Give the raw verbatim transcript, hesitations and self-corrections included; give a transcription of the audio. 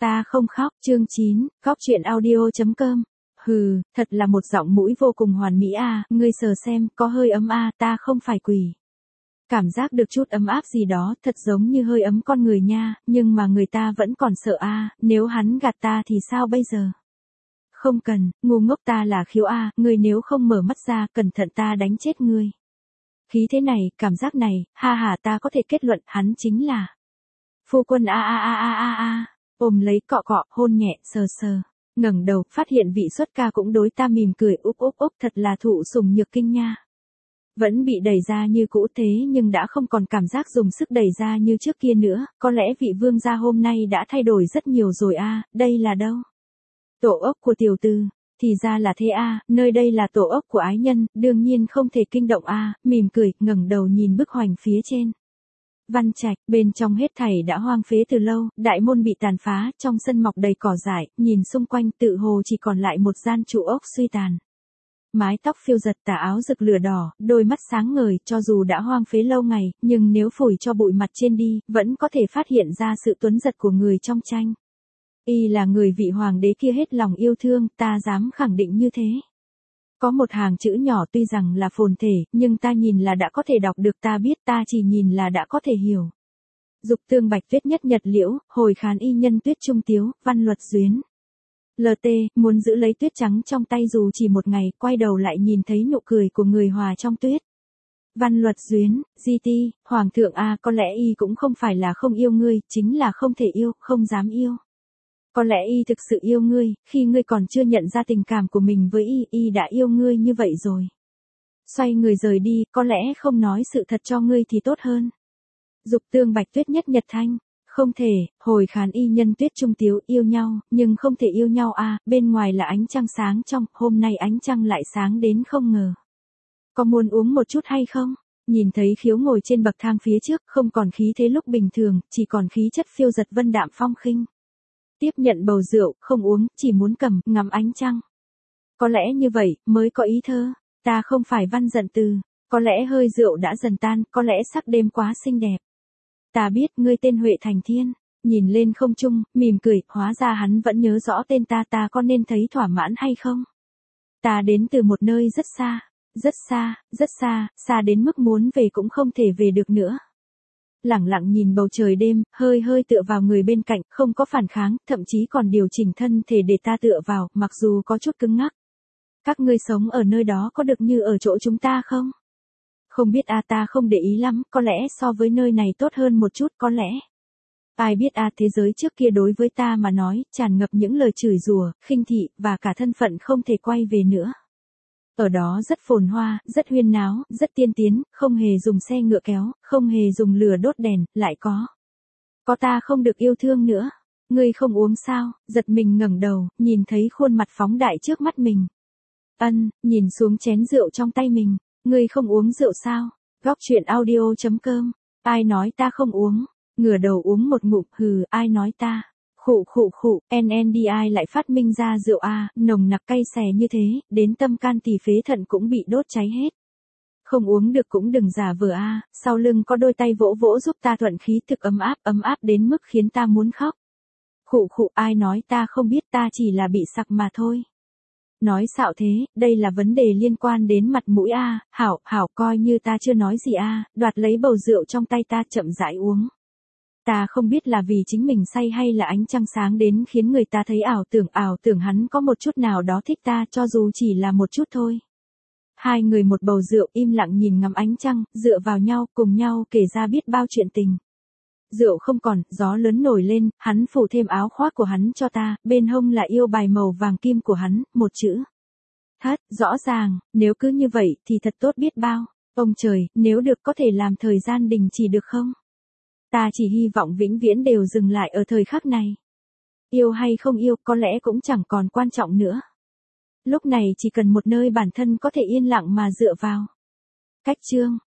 Ta không khóc, chương chín, khóc chuyện audio.com. Hừ, thật là một giọng mũi vô cùng hoàn mỹ à, ngươi sờ xem, có hơi ấm à, ta không phải quỷ. Cảm giác được chút ấm áp gì đó, thật giống như hơi ấm con người nha, nhưng mà người ta vẫn còn sợ à, nếu hắn gạt ta thì sao bây giờ? Không cần, ngu ngốc, ta là Khiếu à, ngươi nếu không mở mắt ra, cẩn thận ta đánh chết ngươi. Khí thế này, cảm giác này, ha ha, ta có thể kết luận hắn chính là phu quân a a a a a a. Ôm lấy, cọ cọ, hôn nhẹ, sờ sờ. Ngẩng đầu, phát hiện vị xuất ca cũng đối ta mỉm cười, úp úp úp, thật là thụ sủng nhược kinh nha. Vẫn bị đẩy ra như cũ thế nhưng đã không còn cảm giác dùng sức đẩy ra như trước kia nữa, có lẽ vị vương gia hôm nay đã thay đổi rất nhiều rồi a, đây là đâu? Tổ ốc của tiểu tư, thì ra là thế a, nơi đây là tổ ốc của ái nhân, đương nhiên không thể kinh động a, mỉm cười, ngẩng đầu nhìn bức hoành phía trên. Văn Trạch, bên trong hết thảy đã hoang phế từ lâu, đại môn bị tàn phá, trong sân mọc đầy cỏ dại, nhìn xung quanh tự hồ chỉ còn lại một gian trụ ốc suy tàn. Mái tóc phiêu giật, tà áo rực lửa đỏ, đôi mắt sáng ngời, cho dù đã hoang phế lâu ngày, nhưng nếu phủi cho bụi mặt trên đi, vẫn có thể phát hiện ra sự tuấn giật của người trong tranh. Y là người vị hoàng đế kia hết lòng yêu thương, ta dám khẳng định như thế. Có một hàng chữ nhỏ tuy rằng là phồn thể, nhưng ta nhìn là đã có thể đọc được, ta biết, ta chỉ nhìn là đã có thể hiểu. Dục tương bạch tuyết nhất nhật liễu, hồi khán y nhân tuyết trung tiếu, văn luật duyến. lờ tê, muốn giữ lấy tuyết trắng trong tay dù chỉ một ngày, quay đầu lại nhìn thấy nụ cười của người hòa trong tuyết. Văn luật duyến, gi ti, hoàng thượng a, có lẽ y cũng không phải là không yêu ngươi, chính là không thể yêu, không dám yêu. Có lẽ y thực sự yêu ngươi, khi ngươi còn chưa nhận ra tình cảm của mình với y, y đã yêu ngươi như vậy rồi. Xoay người rời đi, có lẽ không nói sự thật cho ngươi thì tốt hơn. Dục tương bạch tuyết nhất nhật thanh, không thể, hồi khán y nhân tuyết trung tiếu, yêu nhau, nhưng không thể yêu nhau à, bên ngoài là ánh trăng sáng trong, hôm nay ánh trăng lại sáng đến không ngờ. Có muốn uống một chút hay không? Nhìn thấy Khiếu ngồi trên bậc thang phía trước, không còn khí thế lúc bình thường, chỉ còn khí chất phiêu giật vân đạm phong khinh. Tiếp nhận bầu rượu, không uống, chỉ muốn cầm, ngắm ánh trăng. Có lẽ như vậy, mới có ý thơ. Ta không phải văn giận từ. Có lẽ hơi rượu đã dần tan, có lẽ sắc đêm quá xinh đẹp. Ta biết, ngươi tên Huệ Thành Thiên. Nhìn lên không trung, mỉm cười, hóa ra hắn vẫn nhớ rõ tên ta, ta có nên thấy thỏa mãn hay không? Ta đến từ một nơi rất xa, rất xa, rất xa, xa đến mức muốn về cũng không thể về được nữa. Lẳng lặng nhìn bầu trời đêm, hơi hơi tựa vào người bên cạnh, không có phản kháng, thậm chí còn điều chỉnh thân thể để ta tựa vào, mặc dù có chút cứng ngắc. Các ngươi sống ở nơi đó có được như ở chỗ chúng ta không? Không biết a, ta không để ý lắm, có lẽ so với nơi này tốt hơn một chút, có lẽ. Ai biết a, thế giới trước kia đối với ta mà nói, tràn ngập những lời chửi rủa, khinh thị, và cả thân phận không thể quay về nữa. Ở đó rất phồn hoa, rất huyên náo, rất tiên tiến, không hề dùng xe ngựa kéo, không hề dùng lửa đốt đèn, lại có. Có ta không được yêu thương nữa. Ngươi không uống sao? Giật mình ngẩng đầu, nhìn thấy khuôn mặt phóng đại trước mắt mình. Ân, nhìn xuống chén rượu trong tay mình. Ngươi không uống rượu sao? Góc chuyện audio.com. Ai nói ta không uống? Ngửa đầu uống một ngụm, hừ, ai nói ta? Khụ khụ khụ, en en đê i lại phát minh ra rượu A, nồng nặc cay xè như thế, đến tâm can tỳ phế thận cũng bị đốt cháy hết. Không uống được cũng đừng giả vờ A, sau lưng có đôi tay vỗ vỗ giúp ta thuận khí thực ấm áp, ấm áp đến mức khiến ta muốn khóc. Khụ khụ, ai nói ta không biết, ta chỉ là bị sặc mà thôi. Nói xạo thế, đây là vấn đề liên quan đến mặt mũi A, hảo, hảo, coi như ta chưa nói gì A, đoạt lấy bầu rượu trong tay ta chậm rãi uống. Ta không biết là vì chính mình say hay là ánh trăng sáng đến khiến người ta thấy ảo tưởng ảo tưởng hắn có một chút nào đó thích ta cho dù chỉ là một chút thôi. Hai người một bầu rượu im lặng nhìn ngắm ánh trăng, dựa vào nhau, cùng nhau kể ra biết bao chuyện tình. Rượu không còn, gió lớn nổi lên, hắn phủ thêm áo khoác của hắn cho ta, bên hông là yêu bài màu vàng kim của hắn, một chữ. Thất, rõ ràng, nếu cứ như vậy thì thật tốt biết bao. Ông trời, nếu được có thể làm thời gian đình chỉ được không? Ta chỉ hy vọng vĩnh viễn đều dừng lại ở thời khắc này. Yêu hay không yêu có lẽ cũng chẳng còn quan trọng nữa. Lúc này chỉ cần một nơi bản thân có thể yên lặng mà dựa vào. Cách chương.